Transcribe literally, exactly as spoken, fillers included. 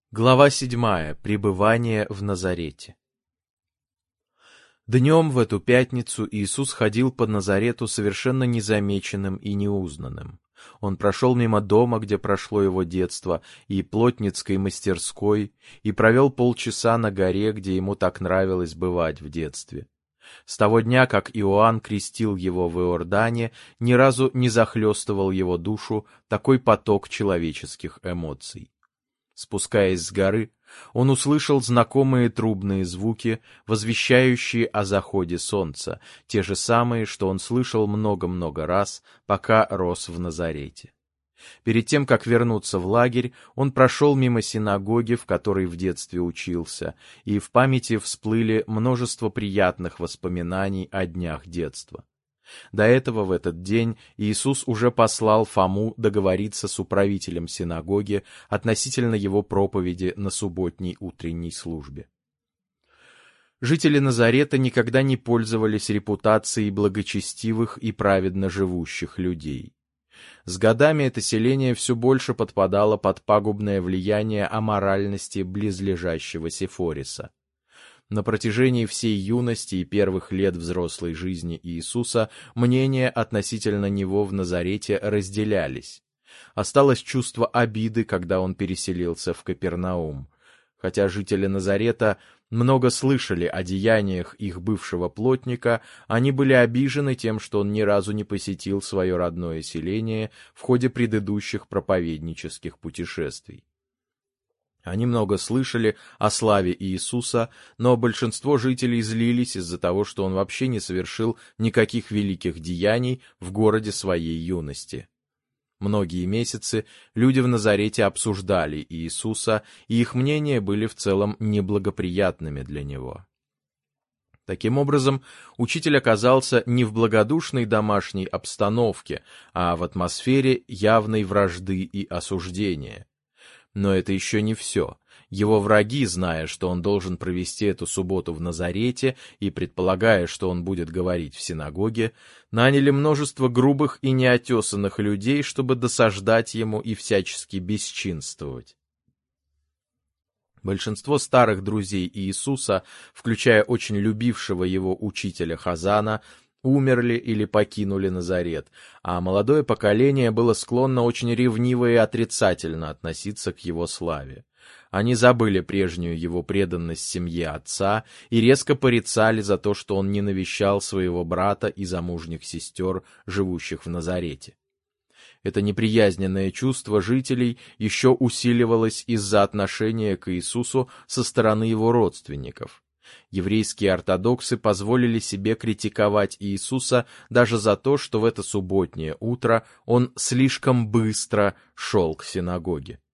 Глава седьмая. Пребывание в Назарете. Днем в эту пятницу Иисус ходил по Назарету совершенно незамеченным и неузнанным. Он прошел мимо дома, где прошло его детство, и плотницкой мастерской, и провел полчаса на горе, где ему так нравилось бывать в детстве. С того дня, как Иоанн крестил его в Иордане, ни разу не захлестывал его душу такой поток человеческих эмоций. Спускаясь с горы, он услышал знакомые трубные звуки, возвещающие о заходе солнца, те же самые, что он слышал много-много раз, пока рос в Назарете. Перед тем, как вернуться в лагерь, он прошел мимо синагоги, в которой в детстве учился, и в памяти всплыли множество приятных воспоминаний о днях детства. До этого в этот день Иисус уже послал Фому договориться с управителем синагоги относительно его проповеди на субботней утренней службе. Жители Назарета никогда не пользовались репутацией благочестивых и праведно живущих людей. С годами это селение все больше подпадало под пагубное влияние аморальности близлежащего Сефориса. На протяжении всей юности и первых лет взрослой жизни Иисуса мнения относительно него в Назарете разделялись. Осталось чувство обиды, когда он переселился в Капернаум. Хотя жители Назарета много слышали о деяниях их бывшего плотника, они были обижены тем, что он ни разу не посетил свое родное селение в ходе предыдущих проповеднических путешествий. Они много слышали о славе Иисуса, но большинство жителей злились из-за того, что он вообще не совершил никаких великих деяний в городе своей юности. Многие месяцы люди в Назарете обсуждали Иисуса, и их мнения были в целом неблагоприятными для него. Таким образом, учитель оказался не в благодушной домашней обстановке, а в атмосфере явной вражды и осуждения. Но это еще не все. Его враги, зная, что он должен провести эту субботу в Назарете и предполагая, что он будет говорить в синагоге, наняли множество грубых и неотесанных людей, чтобы досаждать ему и всячески бесчинствовать. Большинство старых друзей Иисуса, включая очень любившего его учителя Хазана, умерли или покинули Назарет, а молодое поколение было склонно очень ревниво и отрицательно относиться к его славе. Они забыли прежнюю его преданность семье отца и резко порицали за то, что он не навещал своего брата и замужних сестер, живущих в Назарете. Это неприязненное чувство жителей еще усиливалось из-за отношения к Иисусу со стороны его родственников. Еврейские ортодоксы позволили себе критиковать Иисуса даже за то, что в это субботнее утро он слишком быстро шел к синагоге.